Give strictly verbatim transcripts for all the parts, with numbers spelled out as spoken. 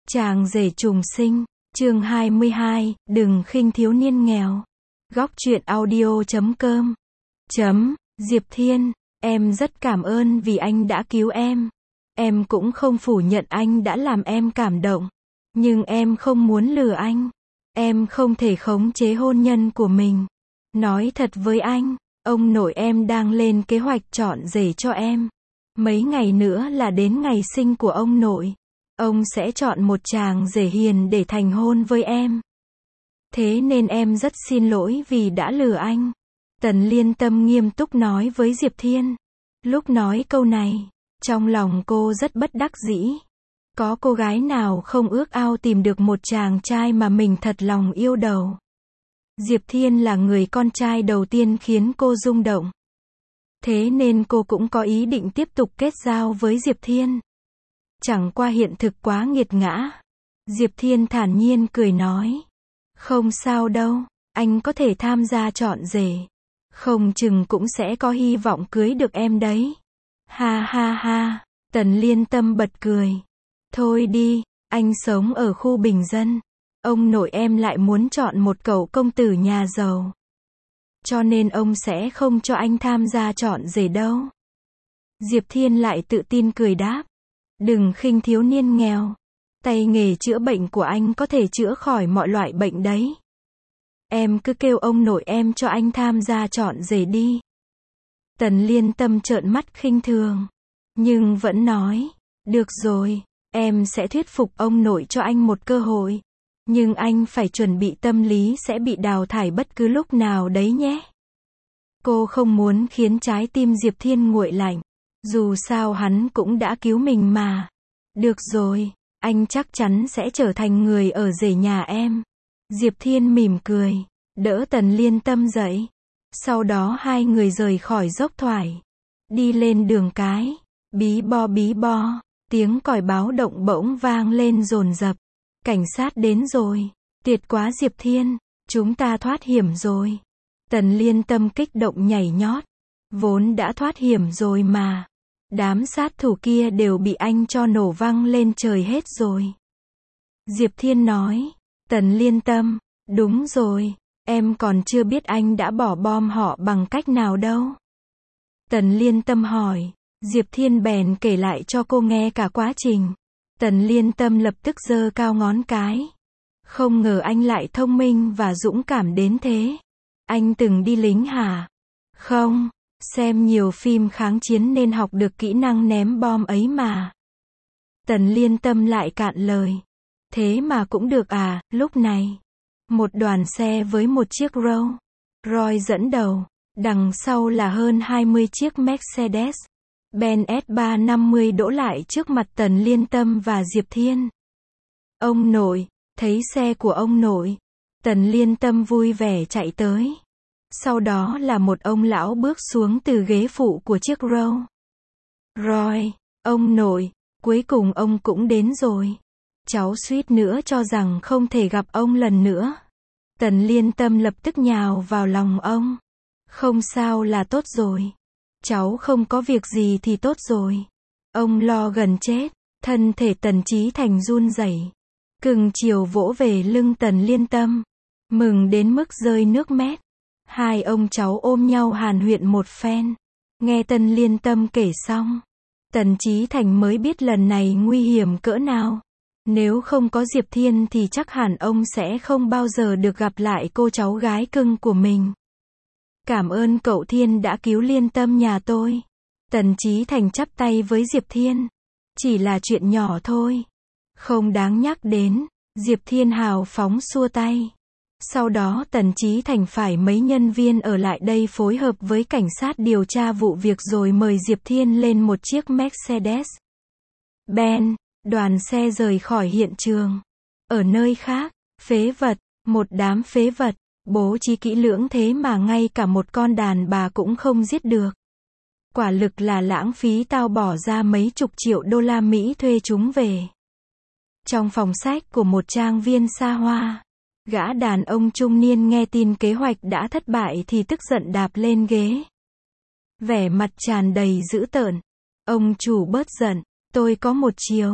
Chàng rể trùng sinh, chương hai mươi hai, đừng khinh thiếu niên nghèo. Góc truyện audio chấm com. Chấm, Diệp Thiên, em rất cảm ơn vì anh đã cứu em. Em cũng không phủ nhận anh đã làm em cảm động. Nhưng em không muốn lừa anh. Em không thể khống chế hôn nhân của mình. Nói thật với anh, ông nội em đang lên kế hoạch chọn rể cho em. Mấy ngày nữa là đến ngày sinh của ông nội. Ông sẽ chọn một chàng rể hiền để thành hôn với em. Thế nên em rất xin lỗi vì đã lừa anh. Tần Liên Tâm nghiêm túc nói với Diệp Thiên. Lúc nói câu này, trong lòng cô rất bất đắc dĩ. Có cô gái nào không ước ao tìm được một chàng trai mà mình thật lòng yêu đầu. Diệp Thiên là người con trai đầu tiên khiến cô rung động. Thế nên cô cũng có ý định tiếp tục kết giao với Diệp Thiên. Chẳng qua hiện thực quá nghiệt ngã. Diệp Thiên thản nhiên cười nói. Không sao đâu, anh có thể tham gia chọn rể. Không chừng cũng sẽ có hy vọng cưới được em đấy. Ha ha ha, Tần Liên Tâm bật cười. Thôi đi, anh sống ở khu bình dân. Ông nội em lại muốn chọn một cậu công tử nhà giàu. Cho nên ông sẽ không cho anh tham gia chọn rể đâu. Diệp Thiên lại tự tin cười đáp. Đừng khinh thiếu niên nghèo. Tay nghề chữa bệnh của anh có thể chữa khỏi mọi loại bệnh đấy. Em cứ kêu ông nội em cho anh tham gia chọn rể đi. Tần Liên Tâm trợn mắt khinh thường. Nhưng vẫn nói. Được rồi, em sẽ thuyết phục ông nội cho anh một cơ hội. Nhưng anh phải chuẩn bị tâm lý sẽ bị đào thải bất cứ lúc nào đấy nhé. Cô không muốn khiến trái tim Diệp Thiên nguội lạnh. Dù sao hắn cũng đã cứu mình mà. Được rồi, anh chắc chắn sẽ trở thành người ở rể nhà em. Diệp Thiên mỉm cười, đỡ Tần Liên Tâm dậy. Sau đó hai người rời khỏi dốc thoải. Đi lên đường cái. Bí bo bí bo, tiếng còi báo động bỗng vang lên dồn dập. Cảnh sát đến rồi. Tuyệt quá Diệp Thiên, chúng ta thoát hiểm rồi. Tần Liên Tâm kích động nhảy nhót. Vốn đã thoát hiểm rồi mà. Đám sát thủ kia đều bị anh cho nổ văng lên trời hết rồi. Diệp Thiên nói. Tần Liên Tâm, đúng rồi, em còn chưa biết anh đã bỏ bom họ bằng cách nào đâu. Tần Liên Tâm hỏi. Diệp Thiên bèn kể lại cho cô nghe cả quá trình. Tần Liên Tâm lập tức giơ cao ngón cái. Không ngờ anh lại thông minh và dũng cảm đến thế. Anh từng đi lính hả? Không, xem nhiều phim kháng chiến nên học được kỹ năng ném bom ấy mà. Tần Liên Tâm lại cạn lời. Thế mà cũng được à, lúc này. Một đoàn xe với một chiếc Rolls Royce dẫn đầu. Đằng sau là hơn hai mươi chiếc Mercedes Benz S ba trăm năm mươi đỗ lại trước mặt Tần Liên Tâm và Diệp Thiên. Ông nội, thấy xe của ông nội. Tần Liên Tâm vui vẻ chạy tới. Sau đó là một ông lão bước xuống từ ghế phụ của chiếc Rolls Royce. Ông nội, cuối cùng ông cũng đến rồi. Cháu suýt nữa cho rằng không thể gặp ông lần nữa. Tần Liên Tâm lập tức nhào vào lòng ông. Không sao là tốt rồi. Cháu không có việc gì thì tốt rồi. Ông lo gần chết. Thân thể Tần Chí Thành run rẩy. Cưng chiều vỗ về lưng Tần Liên Tâm. Mừng đến mức rơi nước mét. Hai ông cháu ôm nhau hàn huyện một phen. Nghe Tần Liên Tâm kể xong. Tần Chí Thành mới biết lần này nguy hiểm cỡ nào. Nếu không có Diệp Thiên thì chắc hẳn ông sẽ không bao giờ được gặp lại cô cháu gái cưng của mình. Cảm ơn cậu Thiên đã cứu Liên Tâm nhà tôi. Tần Chí Thành chắp tay với Diệp Thiên. Chỉ là chuyện nhỏ thôi. Không đáng nhắc đến. Diệp Thiên hào phóng xua tay. Sau đó Tần Chí Thành phải mấy nhân viên ở lại đây phối hợp với cảnh sát điều tra vụ việc rồi mời Diệp Thiên lên một chiếc Mercedes Benz. Đoàn xe rời khỏi hiện trường. Ở nơi khác, phế vật, một đám phế vật, bố trí kỹ lưỡng thế mà ngay cả một con đàn bà cũng không giết được. Quả lực là lãng phí, tao bỏ ra mấy chục triệu đô la Mỹ thuê chúng về. Trong phòng sách của một trang viên xa hoa, gã đàn ông trung niên nghe tin kế hoạch đã thất bại thì tức giận đạp lên ghế. Vẻ mặt tràn đầy dữ tợn. Ông chủ bớt giận, tôi có một chiều.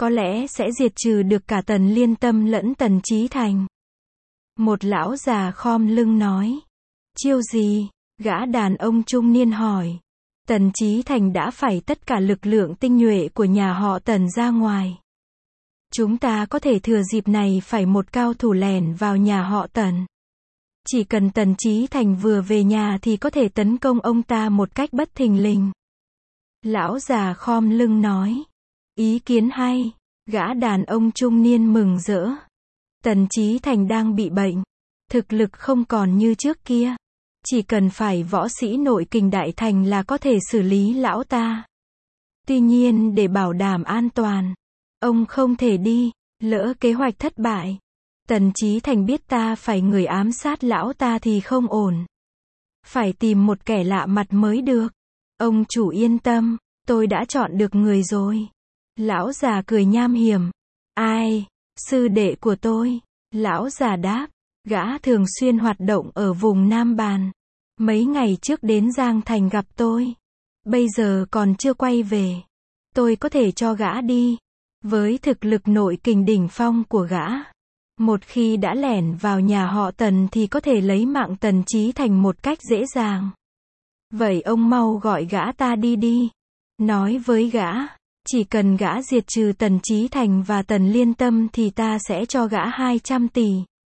có lẽ sẽ diệt trừ được cả Tần Liên Tâm lẫn Tần Chí Thành. Một lão già khom lưng nói. Chiêu gì? Gã đàn ông trung niên hỏi. Tần Chí Thành đã phải tất cả lực lượng tinh nhuệ của nhà họ Tần ra ngoài. Chúng ta có thể thừa dịp này phải một cao thủ lẻn vào nhà họ Tần. Chỉ cần Tần Chí Thành vừa về nhà thì có thể tấn công ông ta một cách bất thình lình. Lão già khom lưng nói. Ý kiến hay. Gã đàn ông trung niên mừng rỡ. Tần Chí Thành đang bị bệnh. Thực lực không còn như trước kia. Chỉ cần phải võ sĩ nội kình đại thành là có thể xử lý lão ta. Tuy nhiên để bảo đảm an toàn, ông không thể đi, lỡ kế hoạch thất bại. Tần Chí Thành biết ta phải người ám sát lão ta thì không ổn. Phải tìm một kẻ lạ mặt mới được. Ông chủ yên tâm, tôi đã chọn được người rồi. Lão già cười nham hiểm. Ai? Sư đệ của tôi. Lão già đáp. Gã thường xuyên hoạt động ở vùng Nam Bàn. Mấy ngày trước đến Giang Thành gặp tôi. Bây giờ còn chưa quay về. Tôi có thể cho gã đi. Với thực lực nội kình đỉnh phong của gã, một khi đã lẻn vào nhà họ Tần thì có thể lấy mạng Tần Chí Thành một cách dễ dàng. Vậy ông mau gọi gã ta đi đi. Nói với gã, chỉ cần gã diệt trừ Tần Chí Thành và Tần Liên Tâm thì ta sẽ cho gã hai trăm tỷ.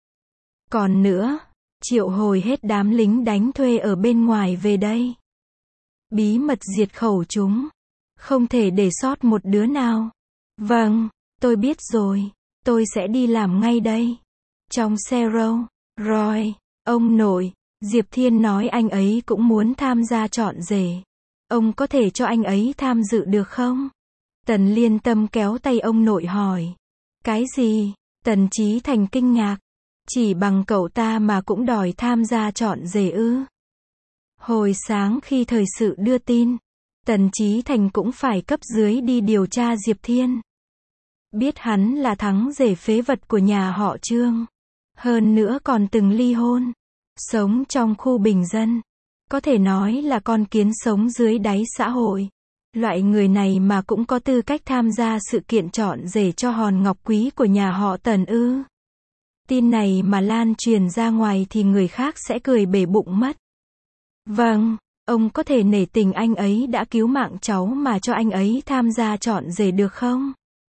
Còn nữa, triệu hồi hết đám lính đánh thuê ở bên ngoài về đây. Bí mật diệt khẩu chúng. Không thể để sót một đứa nào. Vâng, tôi biết rồi. Tôi sẽ đi làm ngay đây. Trong xe râu, rồi, ông nội, Diệp Thiên nói anh ấy cũng muốn tham gia chọn rể. Ông có thể cho anh ấy tham dự được không? Tần Liên Tâm kéo tay ông nội hỏi. Cái gì? Tần Chí Thành kinh ngạc. Chỉ bằng cậu ta mà cũng đòi tham gia chọn rể ư? Hồi sáng khi thời sự đưa tin, Tần Chí Thành cũng phải cấp dưới đi điều tra Diệp Thiên. Biết hắn là thắng rể phế vật của nhà họ Trương. Hơn nữa còn từng ly hôn. Sống trong khu bình dân. Có thể nói là con kiến sống dưới đáy xã hội. Loại người này mà cũng có tư cách tham gia sự kiện chọn rể cho hòn ngọc quý của nhà họ Tần ư? Tin này mà lan truyền ra ngoài thì người khác sẽ cười bể bụng mất. Vâng, ông có thể nể tình anh ấy đã cứu mạng cháu mà cho anh ấy tham gia chọn rể được không?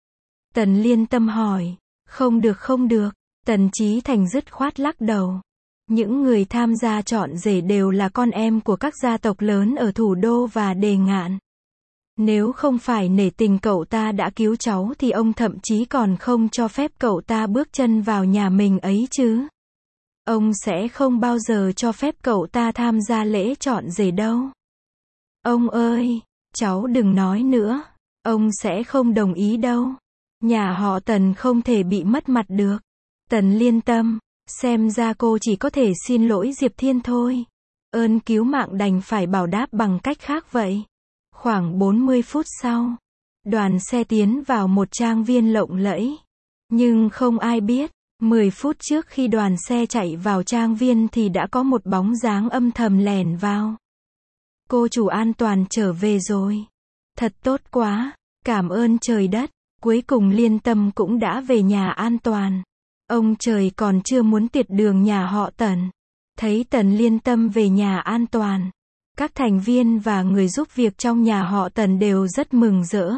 Tần Liên Tâm hỏi. Không được không được. Tần Chí Thành dứt khoát lắc đầu. Những người tham gia chọn rể đều là con em của các gia tộc lớn ở thủ đô và Đề Ngạn. Nếu không phải nể tình cậu ta đã cứu cháu thì ông thậm chí còn không cho phép cậu ta bước chân vào nhà mình ấy chứ. Ông sẽ không bao giờ cho phép cậu ta tham gia lễ chọn rể đâu. Ông ơi, cháu đừng nói nữa. Ông sẽ không đồng ý đâu. Nhà họ Tần không thể bị mất mặt được. Tần Liên Tâm, xem ra cô chỉ có thể xin lỗi Diệp Thiên thôi. Ơn cứu mạng đành phải báo đáp bằng cách khác vậy. Khoảng bốn mươi phút sau, đoàn xe tiến vào một trang viên lộng lẫy. Nhưng không ai biết, mười phút trước khi đoàn xe chạy vào trang viên thì đã có một bóng dáng âm thầm lẻn vào. Cô chủ an toàn trở về rồi. Thật tốt quá, cảm ơn trời đất. Cuối cùng Liên Tâm cũng đã về nhà an toàn. Ông trời còn chưa muốn tiệt đường nhà họ Tần. Thấy Tần Liên Tâm về nhà an toàn, các thành viên và người giúp việc trong nhà họ Tần đều rất mừng rỡ.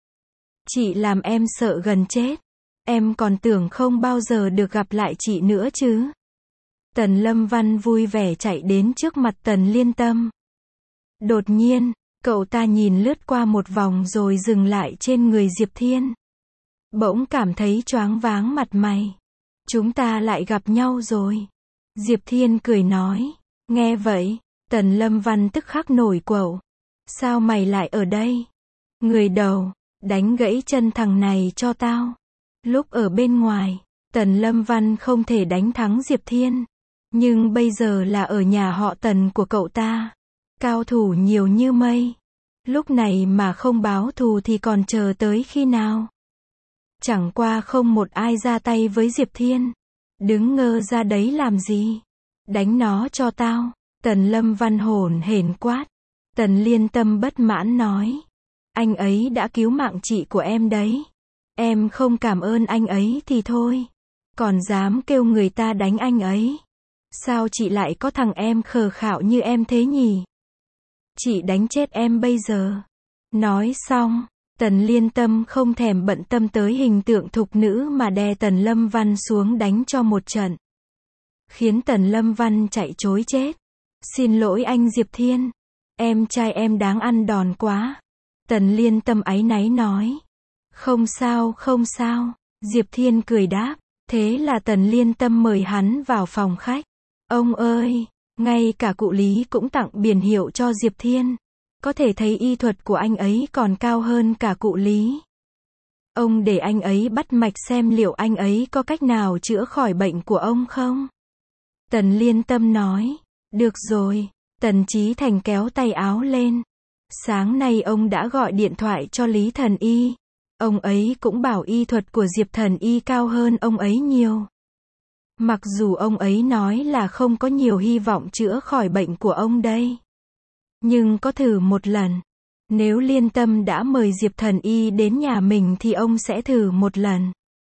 Chị làm em sợ gần chết. Em còn tưởng không bao giờ được gặp lại chị nữa chứ. Tần Lâm Văn vui vẻ chạy đến trước mặt Tần Liên Tâm. Đột nhiên, cậu ta nhìn lướt qua một vòng rồi dừng lại trên người Diệp Thiên. Bỗng cảm thấy choáng váng mặt mày. Chúng ta lại gặp nhau rồi. Diệp Thiên cười nói. Nghe vậy, Tần Lâm Văn tức khắc nổi quẩu. Sao mày lại ở đây? Người đầu, đánh gãy chân thằng này cho tao. Lúc ở bên ngoài, Tần Lâm Văn không thể đánh thắng Diệp Thiên. Nhưng bây giờ là ở nhà họ Tần của cậu ta. Cao thủ nhiều như mây. Lúc này mà không báo thù thì còn chờ tới khi nào? Chẳng qua không một ai ra tay với Diệp Thiên. Đứng ngơ ra đấy làm gì? Đánh nó cho tao. Tần Lâm Văn hổn hển quát. Tần Liên Tâm bất mãn nói. Anh ấy đã cứu mạng chị của em đấy. Em không cảm ơn anh ấy thì thôi. Còn dám kêu người ta đánh anh ấy. Sao chị lại có thằng em khờ khạo như em thế nhỉ? Chị đánh chết em bây giờ. Nói xong, Tần Liên Tâm không thèm bận tâm tới hình tượng thục nữ mà đè Tần Lâm Văn xuống đánh cho một trận. Khiến Tần Lâm Văn chạy trối chết. Xin lỗi anh Diệp Thiên. Em trai em đáng ăn đòn quá. Tần Liên Tâm áy náy nói. Không sao, không sao. Diệp Thiên cười đáp. Thế là Tần Liên Tâm mời hắn vào phòng khách. Ông ơi, ngay cả cụ Lý cũng tặng biển hiệu cho Diệp Thiên. Có thể thấy y thuật của anh ấy còn cao hơn cả cụ Lý. Ông để anh ấy bắt mạch xem liệu anh ấy có cách nào chữa khỏi bệnh của ông không? Tần Liên Tâm nói. Được rồi. Tần Chí Thành kéo tay áo lên. Sáng nay ông đã gọi điện thoại cho Lý Thần Y. Ông ấy cũng bảo y thuật của Diệp Thần Y cao hơn ông ấy nhiều. Mặc dù ông ấy nói là không có nhiều hy vọng chữa khỏi bệnh của ông đây. Nhưng có thử một lần. Nếu Liên Tâm đã mời Diệp Thần Y đến nhà mình thì ông sẽ thử một lần.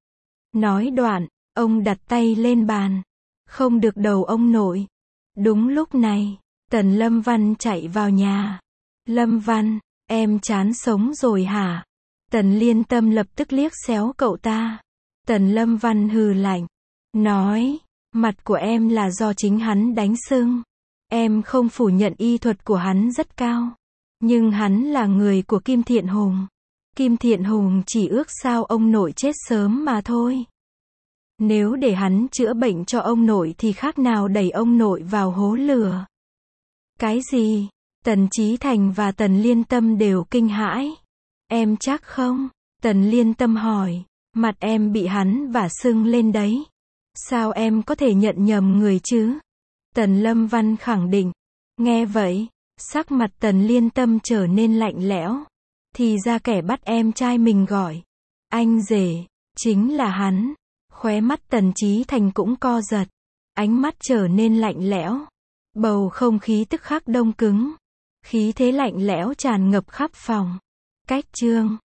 Nói đoạn, ông đặt tay lên bàn. Không được đầu ông nội. Đúng lúc này, Tần Lâm Văn chạy vào nhà. Lâm Văn, em chán sống rồi hả? Tần Liên Tâm lập tức liếc xéo cậu ta. Tần Lâm Văn hừ lạnh. Nói, mặt của em là do chính hắn đánh sưng. Em không phủ nhận y thuật của hắn rất cao. Nhưng hắn là người của Kim Thiện Hùng. Kim Thiện Hùng chỉ ước sao ông nội chết sớm mà thôi. Nếu để hắn chữa bệnh cho ông nội thì khác nào đẩy ông nội vào hố lửa. Cái gì? Tần Chí Thành và Tần Liên Tâm đều kinh hãi. Em chắc không? Tần Liên Tâm hỏi. Mặt em bị hắn vả sưng lên đấy. Sao em có thể nhận nhầm người chứ? Tần Lâm Văn khẳng định. Nghe vậy, sắc mặt Tần Liên Tâm trở nên lạnh lẽo. Thì ra kẻ bắt em trai mình gọi anh rể, chính là hắn. Khóe mắt Tần Chí Thành cũng co giật. Ánh mắt trở nên lạnh lẽo. Bầu không khí tức khắc đông cứng. Khí thế lạnh lẽo tràn ngập khắp phòng. Cách chương